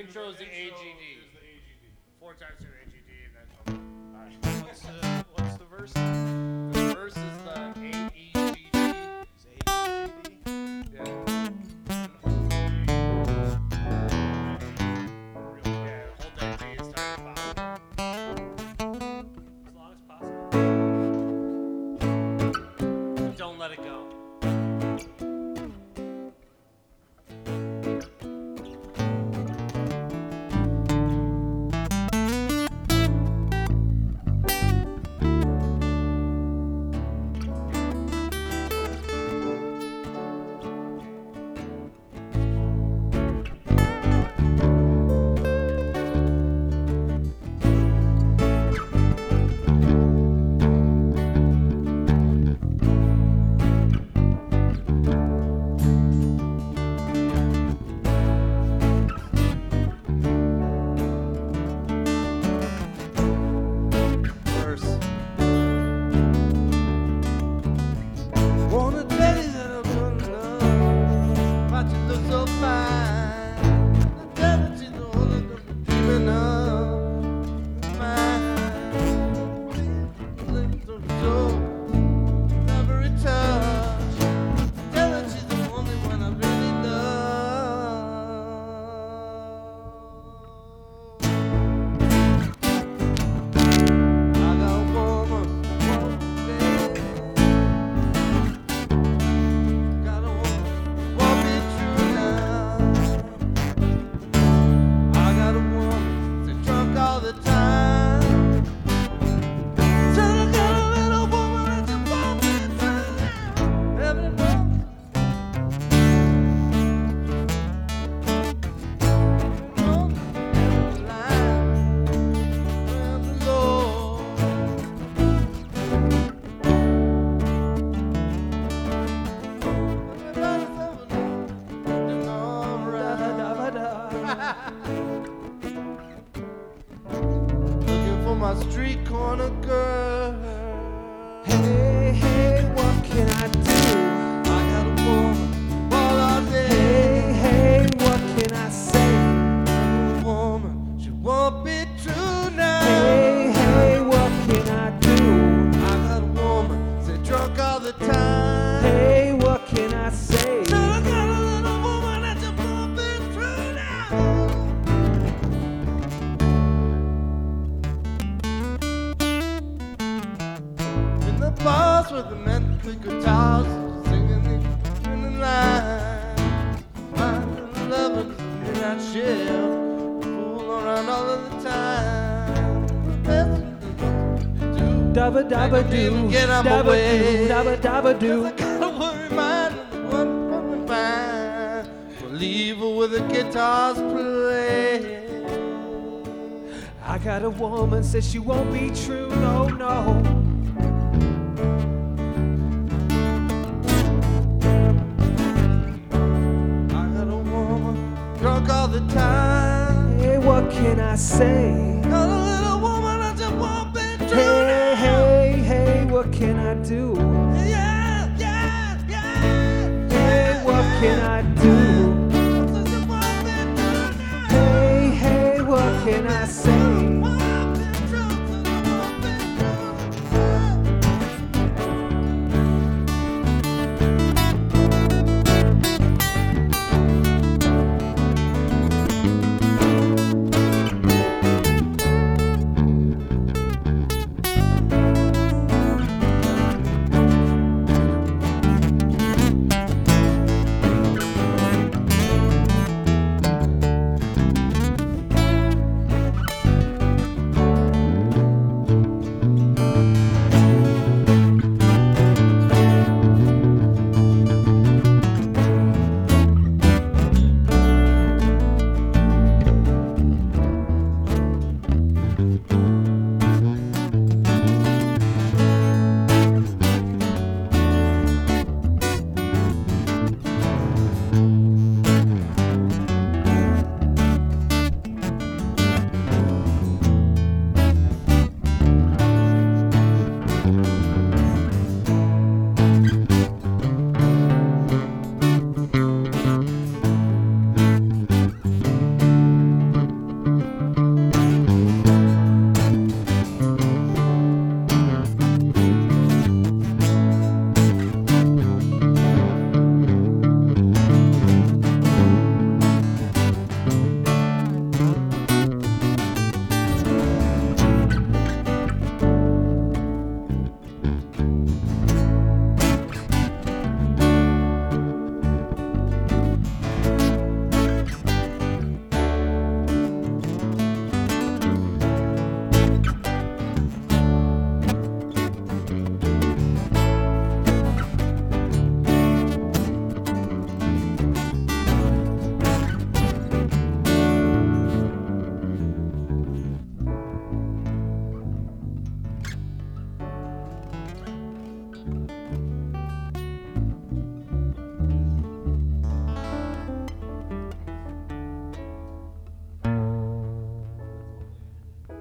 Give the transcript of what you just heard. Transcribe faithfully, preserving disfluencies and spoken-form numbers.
intro is the A G D. Is the A G D. Four times through A G D and then. Alright. What's uh, what's the verse? The verse is the A E G D. Is A E G D? Yeah. Really? Yeah, hold that G and start the vowel. As long as possible. Don't let it go. Wanna tell you that I'm gonna love, but you look so fine. The devil, she's the one that I'm dreaming of. Mine, lips on the soul, every touch. Tell her she's the only one I really love. I got a woman, one day. Got a woman, won't be true now. I got a woman, she's drunk all the time. Said I got a little woman and she won't be true now. Every moment, on the line, when the Lord. Looking for my street corner girl. Hey, hey, what can I do? I got a woman all all day. Hey, hey, what can I say? A woman, she won't be true now. Hey, hey, what can I do? I got a woman, say drunk all the time. Hey, what can I say? So I got a little woman that just won't be true now. In the bars with the men with guitars, singing in the line. Finding lovers in that shell, fool around all of the time. The best thing to do, Dabba dabba make 'em even do, get on my dabba way. do, dabba dabba 'Cause do. I gotta worry mine and what woman find. We'll leave her with the guitars play. I got a woman, says she won't be true, no, no. I got a woman drunk all the time. Hey, what can I say? Got a little woman that just won't be true Hey, now. hey, hey, what can I do?